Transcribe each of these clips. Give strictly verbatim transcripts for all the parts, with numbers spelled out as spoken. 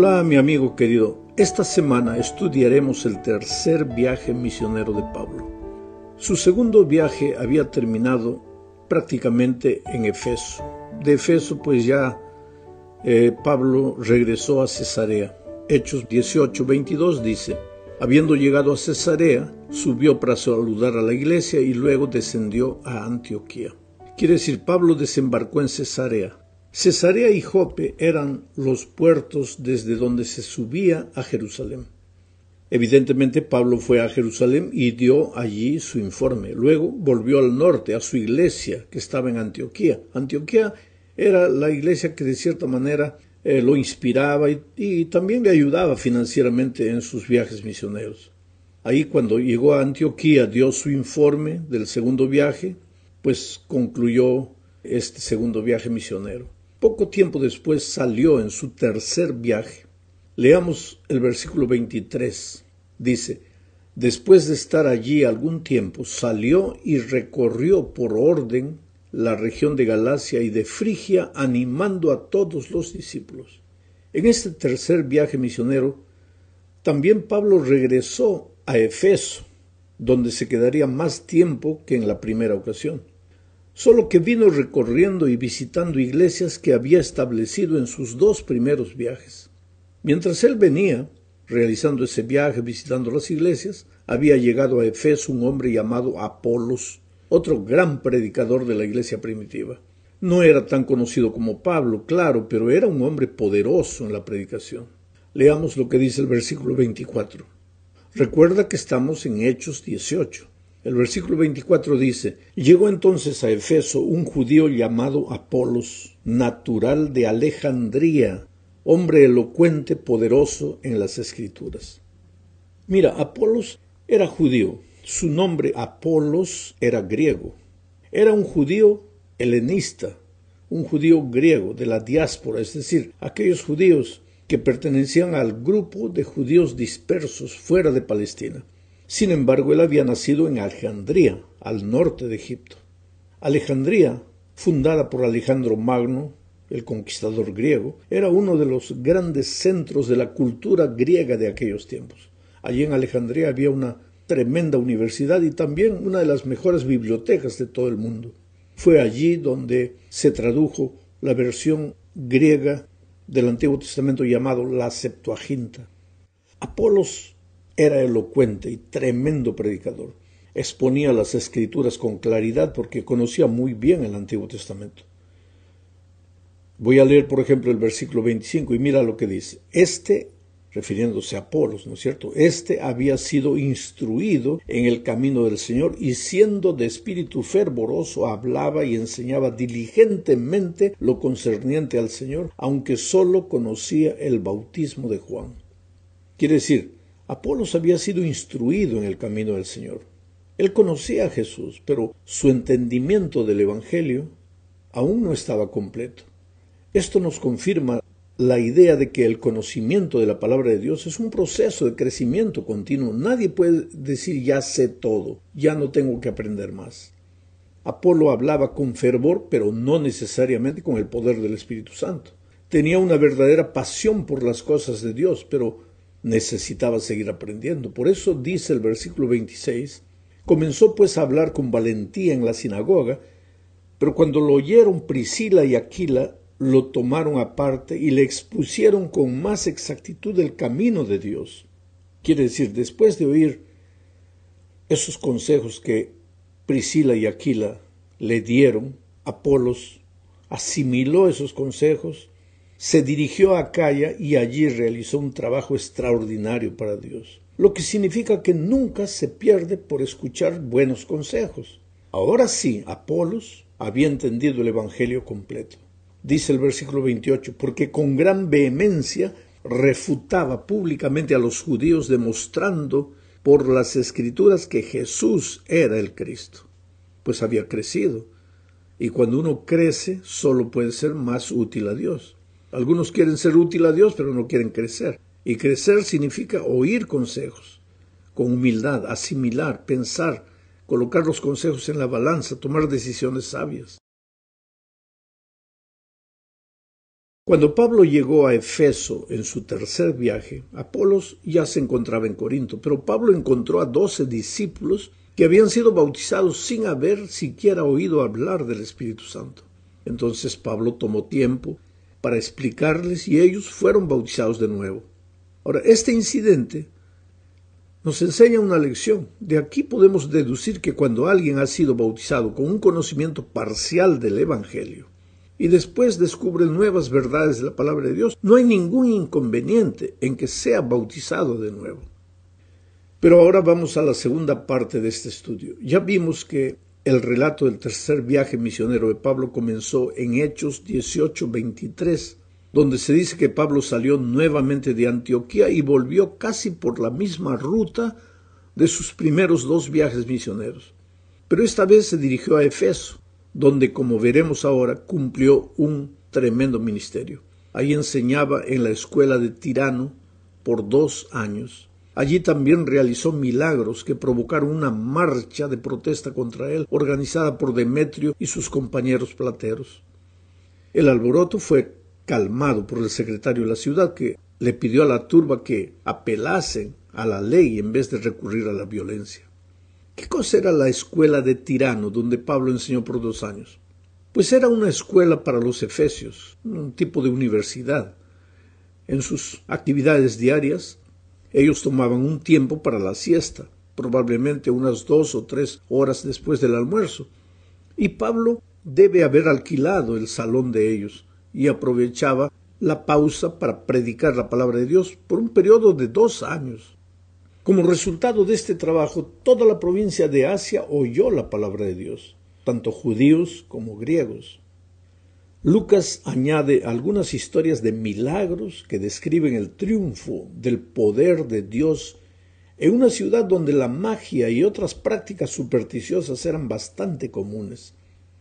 Hola mi amigo querido, esta semana estudiaremos el tercer viaje misionero de Pablo. Su segundo viaje había terminado prácticamente en Efeso. De Efeso pues ya eh, Pablo regresó a Cesarea. Hechos dieciocho veintidós dice: habiendo llegado a Cesarea, subió para saludar a la iglesia y luego descendió a Antioquía. Quiere decir, Pablo desembarcó en Cesarea. Cesarea y Jope eran los puertos desde donde se subía a Jerusalén. Evidentemente Pablo fue a Jerusalén y dio allí su informe. Luego volvió al norte, a su iglesia que estaba en Antioquía. Antioquía era la iglesia que de cierta manera eh, lo inspiraba y, y también le ayudaba financieramente en sus viajes misioneros. Ahí cuando llegó a Antioquía dio su informe del segundo viaje, pues concluyó este segundo viaje misionero. Poco tiempo después salió en su tercer viaje. Leamos el versículo veintitrés. Dice: después de estar allí algún tiempo, salió y recorrió por orden la región de Galacia y de Frigia, animando a todos los discípulos. En este tercer viaje misionero, también Pablo regresó a Efeso, donde se quedaría más tiempo que en la primera ocasión. Solo que vino recorriendo y visitando iglesias que había establecido en sus dos primeros viajes. Mientras él venía, realizando ese viaje, visitando las iglesias, había llegado a Efeso un hombre llamado Apolos, otro gran predicador de la iglesia primitiva. No era tan conocido como Pablo, claro, pero era un hombre poderoso en la predicación. Leamos lo que dice el versículo veinticuatro. Recuerda que estamos en Hechos dieciocho. El versículo veinticuatro dice: llegó entonces a Efeso un judío llamado Apolos, natural de Alejandría, hombre elocuente, poderoso en las Escrituras. Mira, Apolos era judío. Su nombre Apolos era griego. Era un judío helenista, un judío griego de la diáspora, es decir, aquellos judíos que pertenecían al grupo de judíos dispersos fuera de Palestina. Sin embargo, él había nacido en Alejandría, al norte de Egipto. Alejandría, fundada por Alejandro Magno, el conquistador griego, era uno de los grandes centros de la cultura griega de aquellos tiempos. Allí en Alejandría había una tremenda universidad y también una de las mejores bibliotecas de todo el mundo. Fue allí donde se tradujo la versión griega del Antiguo Testamento llamado la Septuaginta. Apolos era elocuente y tremendo predicador. Exponía las Escrituras con claridad porque conocía muy bien el Antiguo Testamento. Voy a leer, por ejemplo, el versículo veinticinco y mira lo que dice. Este, refiriéndose a Apolos, ¿no es cierto? Este había sido instruido en el camino del Señor y siendo de espíritu fervoroso hablaba y enseñaba diligentemente lo concerniente al Señor, aunque solo conocía el bautismo de Juan. Quiere decir, Apolos había sido instruido en el camino del Señor. Él conocía a Jesús, pero su entendimiento del Evangelio aún no estaba completo. Esto nos confirma la idea de que el conocimiento de la palabra de Dios es un proceso de crecimiento continuo. Nadie puede decir ya sé todo, ya no tengo que aprender más. Apolo hablaba con fervor, pero no necesariamente con el poder del Espíritu Santo. Tenía una verdadera pasión por las cosas de Dios, pero necesitaba seguir aprendiendo. Por eso dice el versículo veintiséis, comenzó pues a hablar con valentía en la sinagoga, pero cuando lo oyeron Priscila y Aquila, lo tomaron aparte y le expusieron con más exactitud el camino de Dios. Quiere decir, después de oír esos consejos que Priscila y Aquila le dieron, Apolos asimiló esos consejos, se dirigió a Acaya y allí realizó un trabajo extraordinario para Dios, lo que significa que nunca se pierde por escuchar buenos consejos. Ahora sí, Apolos había entendido el Evangelio completo. Dice el versículo veintiocho, porque con gran vehemencia refutaba públicamente a los judíos, demostrando por las Escrituras que Jesús era el Cristo. Pues había crecido, y cuando uno crece solo puede ser más útil a Dios. Algunos quieren ser útil a Dios, pero no quieren crecer. Y crecer significa oír consejos, con humildad, asimilar, pensar, colocar los consejos en la balanza, tomar decisiones sabias. Cuando Pablo llegó a Efeso en su tercer viaje, Apolos ya se encontraba en Corinto, pero Pablo encontró a doce discípulos que habían sido bautizados sin haber siquiera oído hablar del Espíritu Santo. Entonces Pablo tomó tiempo para explicarles y ellos fueron bautizados de nuevo. Ahora, este incidente nos enseña una lección. De aquí podemos deducir que cuando alguien ha sido bautizado con un conocimiento parcial del Evangelio y después descubre nuevas verdades de la palabra de Dios, no hay ningún inconveniente en que sea bautizado de nuevo. Pero ahora vamos a la segunda parte de este estudio. Ya vimos que el relato del tercer viaje misionero de Pablo comenzó en Hechos dieciocho veintitrés, donde se dice que Pablo salió nuevamente de Antioquía y volvió casi por la misma ruta de sus primeros dos viajes misioneros. Pero esta vez se dirigió a Efeso, donde, como veremos ahora, cumplió un tremendo ministerio. Ahí enseñaba en la escuela de Tirano por dos años. Allí también realizó milagros que provocaron una marcha de protesta contra él, organizada por Demetrio y sus compañeros plateros. El alboroto fue calmado por el secretario de la ciudad, que le pidió a la turba que apelasen a la ley en vez de recurrir a la violencia. ¿Qué cosa era la escuela de Tirano, donde Pablo enseñó por dos años? Pues era una escuela para los efesios, un tipo de universidad. En sus actividades diarias, ellos tomaban un tiempo para la siesta, probablemente unas dos o tres horas después del almuerzo, y Pablo debe haber alquilado el salón de ellos y aprovechaba la pausa para predicar la palabra de Dios por un periodo de dos años. Como resultado de este trabajo, toda la provincia de Asia oyó la palabra de Dios, tanto judíos como griegos. Lucas añade algunas historias de milagros que describen el triunfo del poder de Dios en una ciudad donde la magia y otras prácticas supersticiosas eran bastante comunes.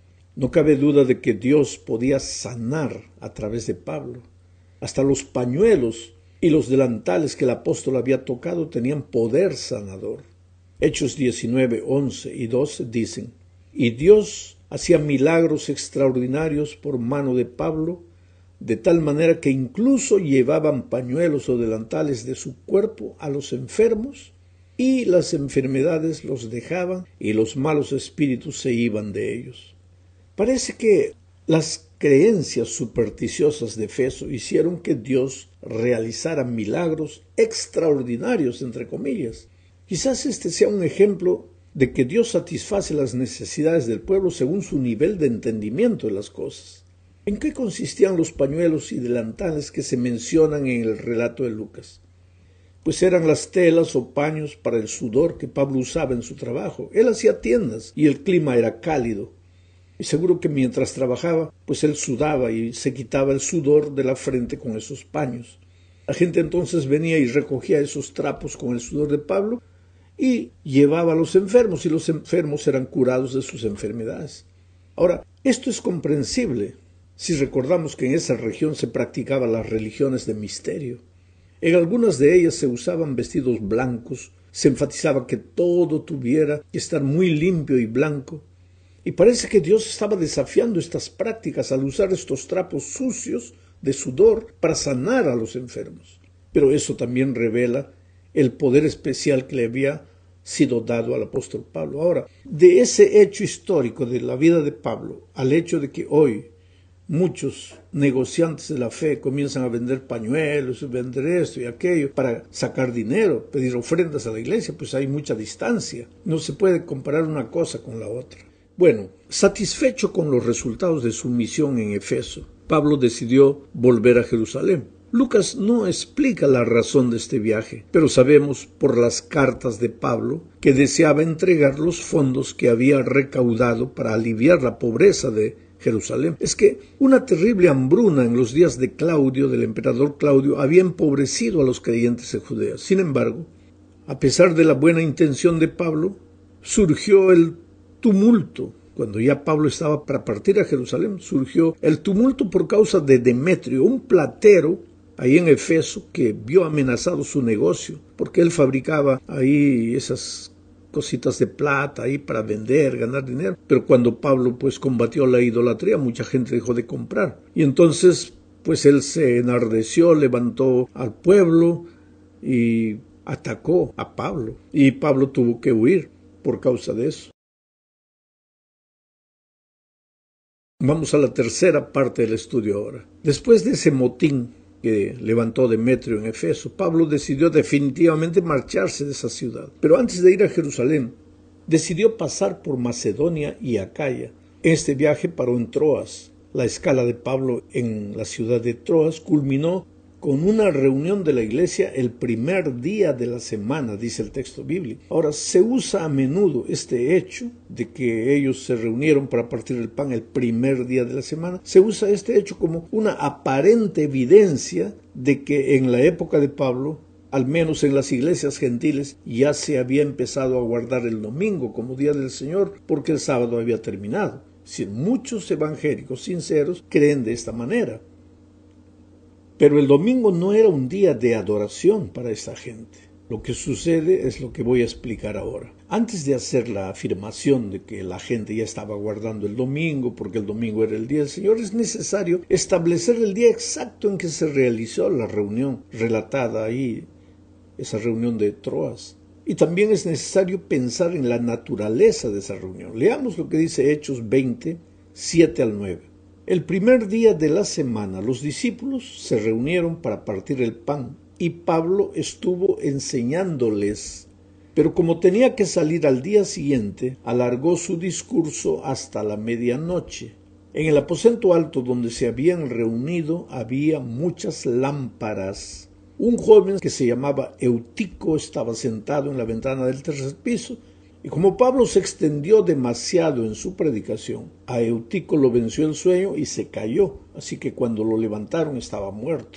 No cabe duda de que Dios podía sanar a través de Pablo. Hasta los pañuelos y los delantales que el apóstol había tocado tenían poder sanador. Hechos diecinueve, once y doce dicen: y Dios hacía milagros extraordinarios por mano de Pablo, de tal manera que incluso llevaban pañuelos o delantales de su cuerpo a los enfermos, y las enfermedades los dejaban y los malos espíritus se iban de ellos. Parece que las creencias supersticiosas de Efeso hicieron que Dios realizara milagros extraordinarios, entre comillas. Quizás este sea un ejemplo de que Dios satisface las necesidades del pueblo según su nivel de entendimiento de las cosas. ¿En qué consistían los pañuelos y delantales que se mencionan en el relato de Lucas? Pues eran las telas o paños para el sudor que Pablo usaba en su trabajo. Él hacía tiendas y el clima era cálido. Y seguro que mientras trabajaba, pues él sudaba y se quitaba el sudor de la frente con esos paños. La gente entonces venía y recogía esos trapos con el sudor de Pablo y llevaba a los enfermos, y los enfermos eran curados de sus enfermedades. Ahora, esto es comprensible si recordamos que en esa región se practicaban las religiones de misterio. En algunas de ellas se usaban vestidos blancos, se enfatizaba que todo tuviera que estar muy limpio y blanco, y parece que Dios estaba desafiando estas prácticas al usar estos trapos sucios de sudor para sanar a los enfermos. Pero eso también revela el poder especial que le había sido dado al apóstol Pablo. Ahora, de ese hecho histórico de la vida de Pablo al hecho de que hoy muchos negociantes de la fe comienzan a vender pañuelos, vender esto y aquello para sacar dinero, pedir ofrendas a la iglesia, pues hay mucha distancia. No se puede comparar una cosa con la otra. Bueno, satisfecho con los resultados de su misión en Efeso, Pablo decidió volver a Jerusalén. Lucas no explica la razón de este viaje, pero sabemos por las cartas de Pablo que deseaba entregar los fondos que había recaudado para aliviar la pobreza de Jerusalén. Es que una terrible hambruna en los días de Claudio, del emperador Claudio, había empobrecido a los creyentes en Judea. Sin embargo, a pesar de la buena intención de Pablo, surgió el tumulto. Cuando ya Pablo estaba para partir a Jerusalén, surgió el tumulto por causa de Demetrio, un platero ahí en Efeso que vio amenazado su negocio, porque él fabricaba ahí esas cositas de plata ahí para vender, ganar dinero. Pero cuando Pablo pues combatió la idolatría, mucha gente dejó de comprar. Y entonces pues él se enardeció, levantó al pueblo y atacó a Pablo. Y Pablo tuvo que huir por causa de eso. Vamos a la tercera parte del estudio ahora. Después de ese motín que levantó Demetrio en Efeso, Pablo decidió definitivamente marcharse de esa ciudad. Pero antes de ir a Jerusalén, decidió pasar por Macedonia y Acaya. Este viaje paró en Troas. La escala de Pablo en la ciudad de Troas culminó con una reunión de la iglesia el primer día de la semana, dice el texto bíblico. Ahora, se usa a menudo este hecho de que ellos se reunieron para partir el pan el primer día de la semana. Se usa este hecho como una aparente evidencia de que en la época de Pablo, al menos en las iglesias gentiles, ya se había empezado a guardar el domingo como día del Señor, porque el sábado había terminado. Si muchos evangélicos sinceros creen de esta manera. Pero el domingo no era un día de adoración para esta gente. Lo que sucede es lo que voy a explicar ahora. Antes de hacer la afirmación de que la gente ya estaba guardando el domingo porque el domingo era el día del Señor, es necesario establecer el día exacto en que se realizó la reunión relatada ahí, esa reunión de Troas. Y también es necesario pensar en la naturaleza de esa reunión. Leamos lo que dice Hechos veinte, siete al nueve. El primer día de la semana los discípulos se reunieron para partir el pan y Pablo estuvo enseñándoles. Pero como tenía que salir al día siguiente, alargó su discurso hasta la medianoche. En el aposento alto donde se habían reunido había muchas lámparas. Un joven que se llamaba Eutico estaba sentado en la ventana del tercer piso. Y como Pablo se extendió demasiado en su predicación, a Eutico lo venció el sueño y se cayó, así que cuando lo levantaron estaba muerto.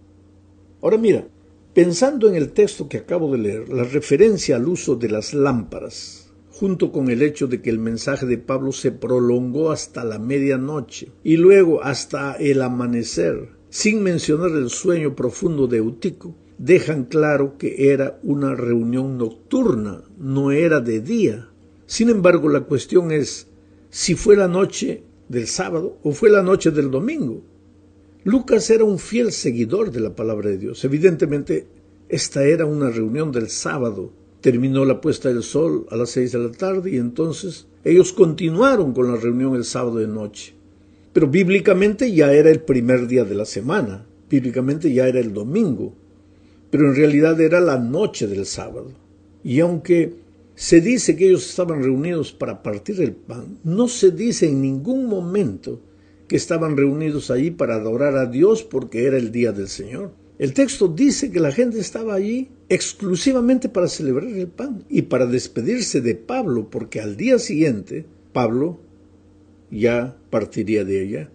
Ahora mira, pensando en el texto que acabo de leer, la referencia al uso de las lámparas, junto con el hecho de que el mensaje de Pablo se prolongó hasta la medianoche y luego hasta el amanecer, sin mencionar el sueño profundo de Eutico, dejan claro que era una reunión nocturna, no era de día. Sin embargo, la cuestión es si fue la noche del sábado o fue la noche del domingo. Lucas era un fiel seguidor de la palabra de Dios. Evidentemente, esta era una reunión del sábado. Terminó la puesta del sol a las seis de la tarde y entonces ellos continuaron con la reunión el sábado de noche. Pero bíblicamente ya era el primer día de la semana. Bíblicamente ya era el domingo. Pero en realidad era la noche del sábado. Y aunque se dice que ellos estaban reunidos para partir el pan, no se dice en ningún momento que estaban reunidos allí para adorar a Dios porque era el día del Señor. El texto dice que la gente estaba allí exclusivamente para celebrar el pan y para despedirse de Pablo, porque al día siguiente Pablo ya partiría de ella.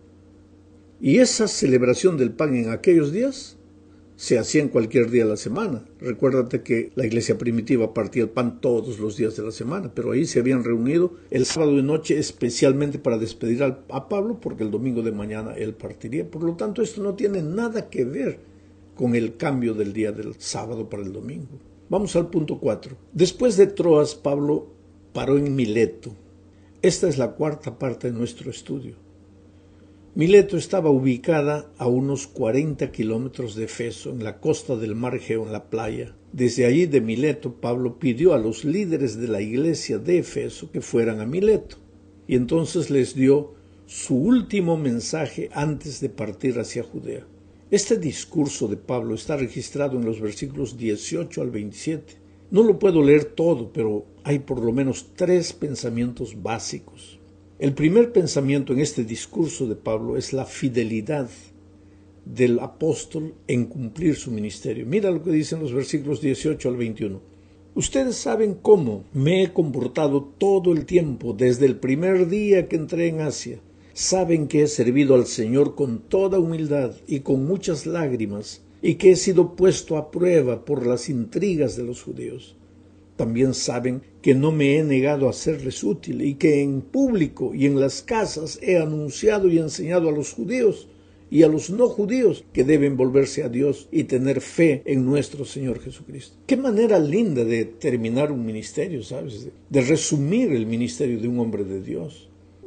Y esa celebración del pan en aquellos días se hacía en cualquier día de la semana. Recuérdate que la iglesia primitiva partía el pan todos los días de la semana, pero ahí se habían reunido el sábado de noche especialmente para despedir a, a Pablo, porque el domingo de mañana él partiría. Por lo tanto, esto no tiene nada que ver con el cambio del día del sábado para el domingo. Vamos al punto cuatro. Después de Troas, Pablo paró en Mileto. Esta es la cuarta parte de nuestro estudio. Mileto estaba ubicada a unos cuarenta kilómetros de Efeso, en la costa del mar Egeo, en la playa. Desde allí de Mileto, Pablo pidió a los líderes de la iglesia de Efeso que fueran a Mileto, y entonces les dio su último mensaje antes de partir hacia Judea. Este discurso de Pablo está registrado en los versículos dieciocho al veintisiete. No lo puedo leer todo, pero hay por lo menos tres pensamientos básicos. El primer pensamiento en este discurso de Pablo es la fidelidad del apóstol en cumplir su ministerio. Mira lo que dicen los versículos dieciocho al veintiuno. Ustedes saben cómo me he comportado todo el tiempo desde el primer día que entré en Asia. Saben que he servido al Señor con toda humildad y con muchas lágrimas y que he sido puesto a prueba por las intrigas de los judíos. También saben que no me he negado a serles útil y que en público y en las casas he anunciado y enseñado a los judíos y a los no judíos que deben volverse a Dios y tener fe en nuestro Señor Jesucristo. Qué manera linda de terminar un ministerio, ¿sabes? De resumir el ministerio de un hombre de Dios.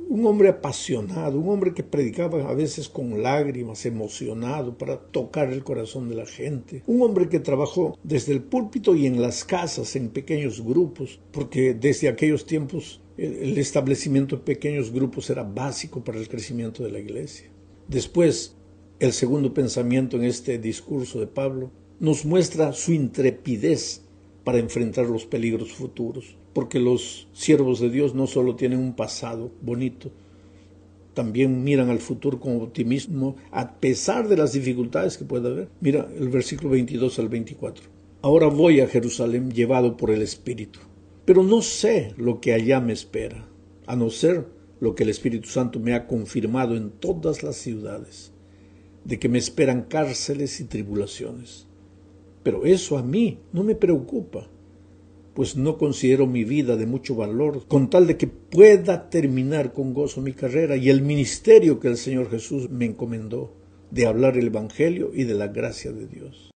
un hombre apasionado, un hombre que predicaba a veces con lágrimas, emocionado para tocar el corazón de la gente, un hombre que trabajó desde el púlpito y en las casas, en pequeños grupos, porque desde aquellos tiempos el, el establecimiento de pequeños grupos era básico para el crecimiento de la iglesia. Después, el segundo pensamiento en este discurso de Pablo nos muestra su intrepidez para enfrentar los peligros futuros, porque los siervos de Dios no solo tienen un pasado bonito, también miran al futuro con optimismo a pesar de las dificultades que pueda haber. Mira el versículo veintidós al veinticuatro. Ahora voy a Jerusalén llevado por el Espíritu, pero no sé lo que allá me espera, a no ser lo que el Espíritu Santo me ha confirmado en todas las ciudades, de que me esperan cárceles y tribulaciones. Pero eso a mí no me preocupa, pues no considero mi vida de mucho valor, con tal de que pueda terminar con gozo mi carrera y el ministerio que el Señor Jesús me encomendó, de hablar el Evangelio y de la gracia de Dios.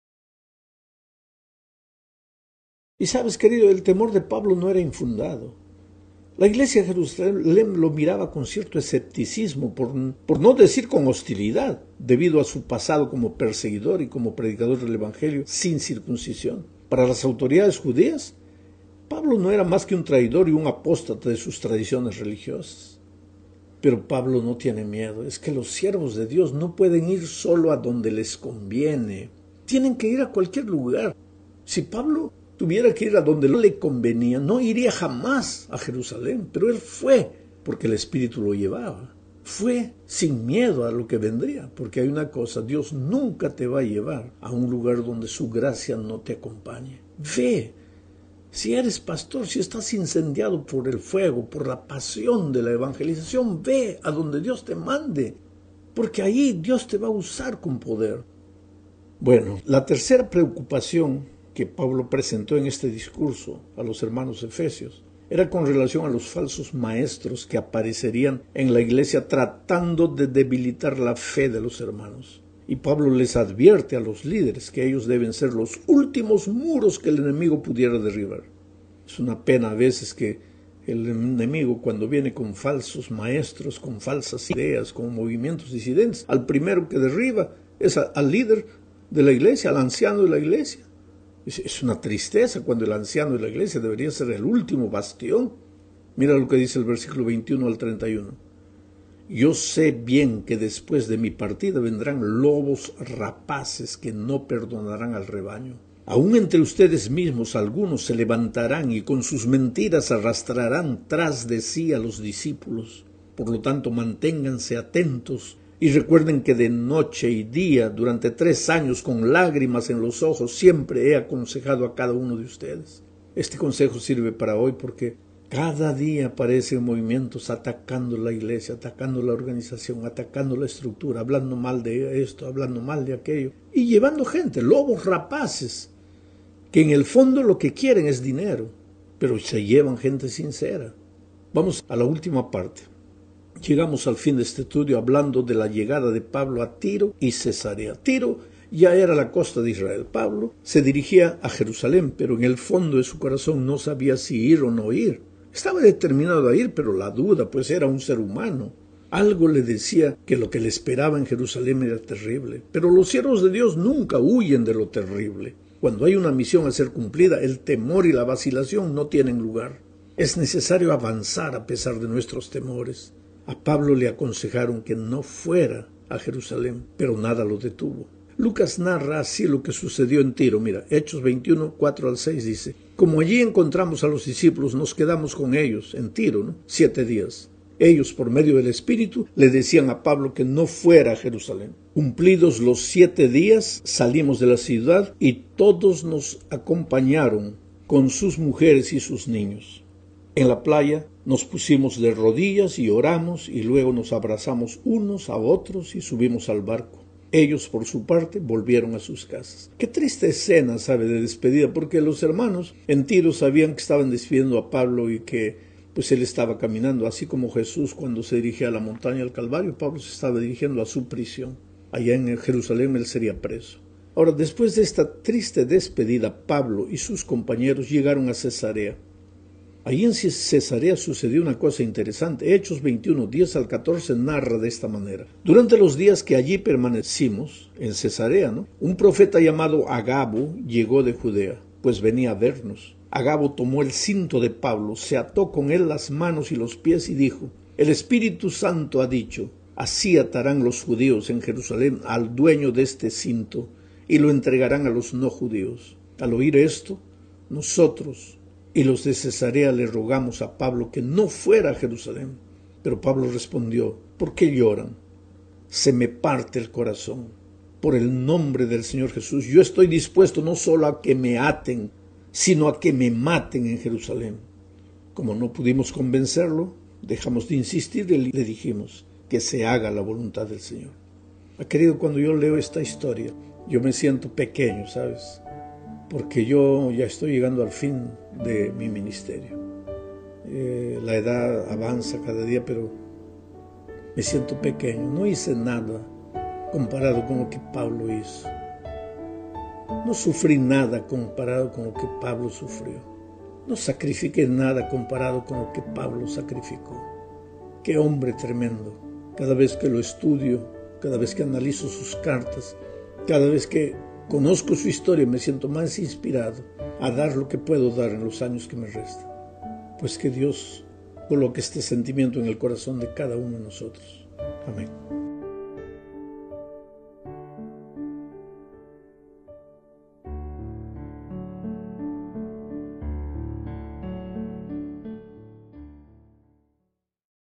Y sabes, querido, el temor de Pablo no era infundado. La iglesia de Jerusalén lo miraba con cierto escepticismo, por, por no decir con hostilidad, debido a su pasado como perseguidor y como predicador del Evangelio sin circuncisión. Para las autoridades judías, Pablo no era más que un traidor y un apóstata de sus tradiciones religiosas. Pero Pablo no tiene miedo. Es que los siervos de Dios no pueden ir solo a donde les conviene. Tienen que ir a cualquier lugar. Si Pablo tuviera que ir a donde no le convenía, no iría jamás a Jerusalén, pero él fue porque el Espíritu lo llevaba. Fue sin miedo a lo que vendría, porque hay una cosa, Dios nunca te va a llevar a un lugar donde su gracia no te acompañe. Ve, si eres pastor, si estás incendiado por el fuego, por la pasión de la evangelización, ve a donde Dios te mande, porque ahí Dios te va a usar con poder. Bueno, la tercera preocupación que Pablo presentó en este discurso a los hermanos efesios era con relación a los falsos maestros que aparecerían en la iglesia tratando de debilitar la fe de los hermanos. Y Pablo les advierte a los líderes que ellos deben ser los últimos muros que el enemigo pudiera derribar. Es una pena a veces que el enemigo, cuando viene con falsos maestros, con falsas ideas, con movimientos disidentes, al primero que derriba es al líder de la iglesia, al anciano de la iglesia. Es una tristeza cuando el anciano de la iglesia debería ser el último bastión. Mira lo que dice el versículo veintiuno al treinta y uno. Yo sé bien que después de mi partida vendrán lobos rapaces que no perdonarán al rebaño. Aún entre ustedes mismos algunos se levantarán y con sus mentiras arrastrarán tras de sí a los discípulos. Por lo tanto, manténganse atentos. Y recuerden que de noche y día, durante tres años, con lágrimas en los ojos, siempre he aconsejado a cada uno de ustedes. Este consejo sirve para hoy porque cada día aparecen movimientos atacando la iglesia, atacando la organización, atacando la estructura, hablando mal de esto, hablando mal de aquello, y llevando gente, lobos rapaces, que en el fondo lo que quieren es dinero, pero se llevan gente sincera. Vamos a la última parte. Llegamos al fin de este estudio hablando de la llegada de Pablo a Tiro y Cesarea. Tiro ya era la costa de Israel. Pablo se dirigía a Jerusalén, pero en el fondo de su corazón no sabía si ir o no ir. Estaba determinado a ir, pero la duda, pues era un ser humano. Algo le decía que lo que le esperaba en Jerusalén era terrible. Pero los siervos de Dios nunca huyen de lo terrible. Cuando hay una misión a ser cumplida, el temor y la vacilación no tienen lugar. Es necesario avanzar a pesar de nuestros temores. A Pablo le aconsejaron que no fuera a Jerusalén, pero nada lo detuvo. Lucas narra así lo que sucedió en Tiro. Mira, Hechos veintiuno, cuatro al seis dice, como allí encontramos a los discípulos, nos quedamos con ellos, en Tiro, ¿no? Siete días. Ellos, por medio del Espíritu, le decían a Pablo que no fuera a Jerusalén. Cumplidos los siete días, salimos de la ciudad y todos nos acompañaron con sus mujeres y sus niños. En la playa nos pusimos de rodillas y oramos y luego nos abrazamos unos a otros y subimos al barco. Ellos, por su parte, volvieron a sus casas. Qué triste escena, sabe, de despedida, porque los hermanos en Tiro sabían que estaban despidiendo a Pablo y que pues él estaba caminando, así como Jesús cuando se dirigía a la montaña del Calvario, Pablo se estaba dirigiendo a su prisión. Allá en Jerusalén él sería preso. Ahora, después de esta triste despedida, Pablo y sus compañeros llegaron a Cesarea. Allí en Cesarea sucedió una cosa interesante. Hechos veintiuno, diez al catorce narra de esta manera. Durante los días que allí permanecimos, en Cesarea, ¿no?, un profeta llamado Agabo llegó de Judea, pues venía a vernos. Agabo tomó el cinto de Pablo, se ató con él las manos y los pies y dijo: el Espíritu Santo ha dicho, así atarán los judíos en Jerusalén al dueño de este cinto y lo entregarán a los no judíos. Al oír esto, nosotros y los de Cesarea le rogamos a Pablo que no fuera a Jerusalén. Pero Pablo respondió: ¿por qué lloran? Se me parte el corazón. Por el nombre del Señor Jesús, yo estoy dispuesto no solo a que me aten, sino a que me maten en Jerusalén. Como no pudimos convencerlo, dejamos de insistir y le dijimos que se haga la voluntad del Señor. Querido, cuando yo leo esta historia, yo me siento pequeño, ¿sabes? Porque yo ya estoy llegando al fin de mi ministerio. Eh, la edad avanza cada día, pero me siento pequeño. No hice nada comparado con lo que Pablo hizo. No sufrí nada comparado con lo que Pablo sufrió. No sacrifiqué nada comparado con lo que Pablo sacrificó. ¡Qué hombre tremendo! Cada vez que lo estudio, cada vez que analizo sus cartas, cada vez que conozco su historia, me siento más inspirado a dar lo que puedo dar en los años que me restan. Pues que Dios coloque este sentimiento en el corazón de cada uno de nosotros. Amén.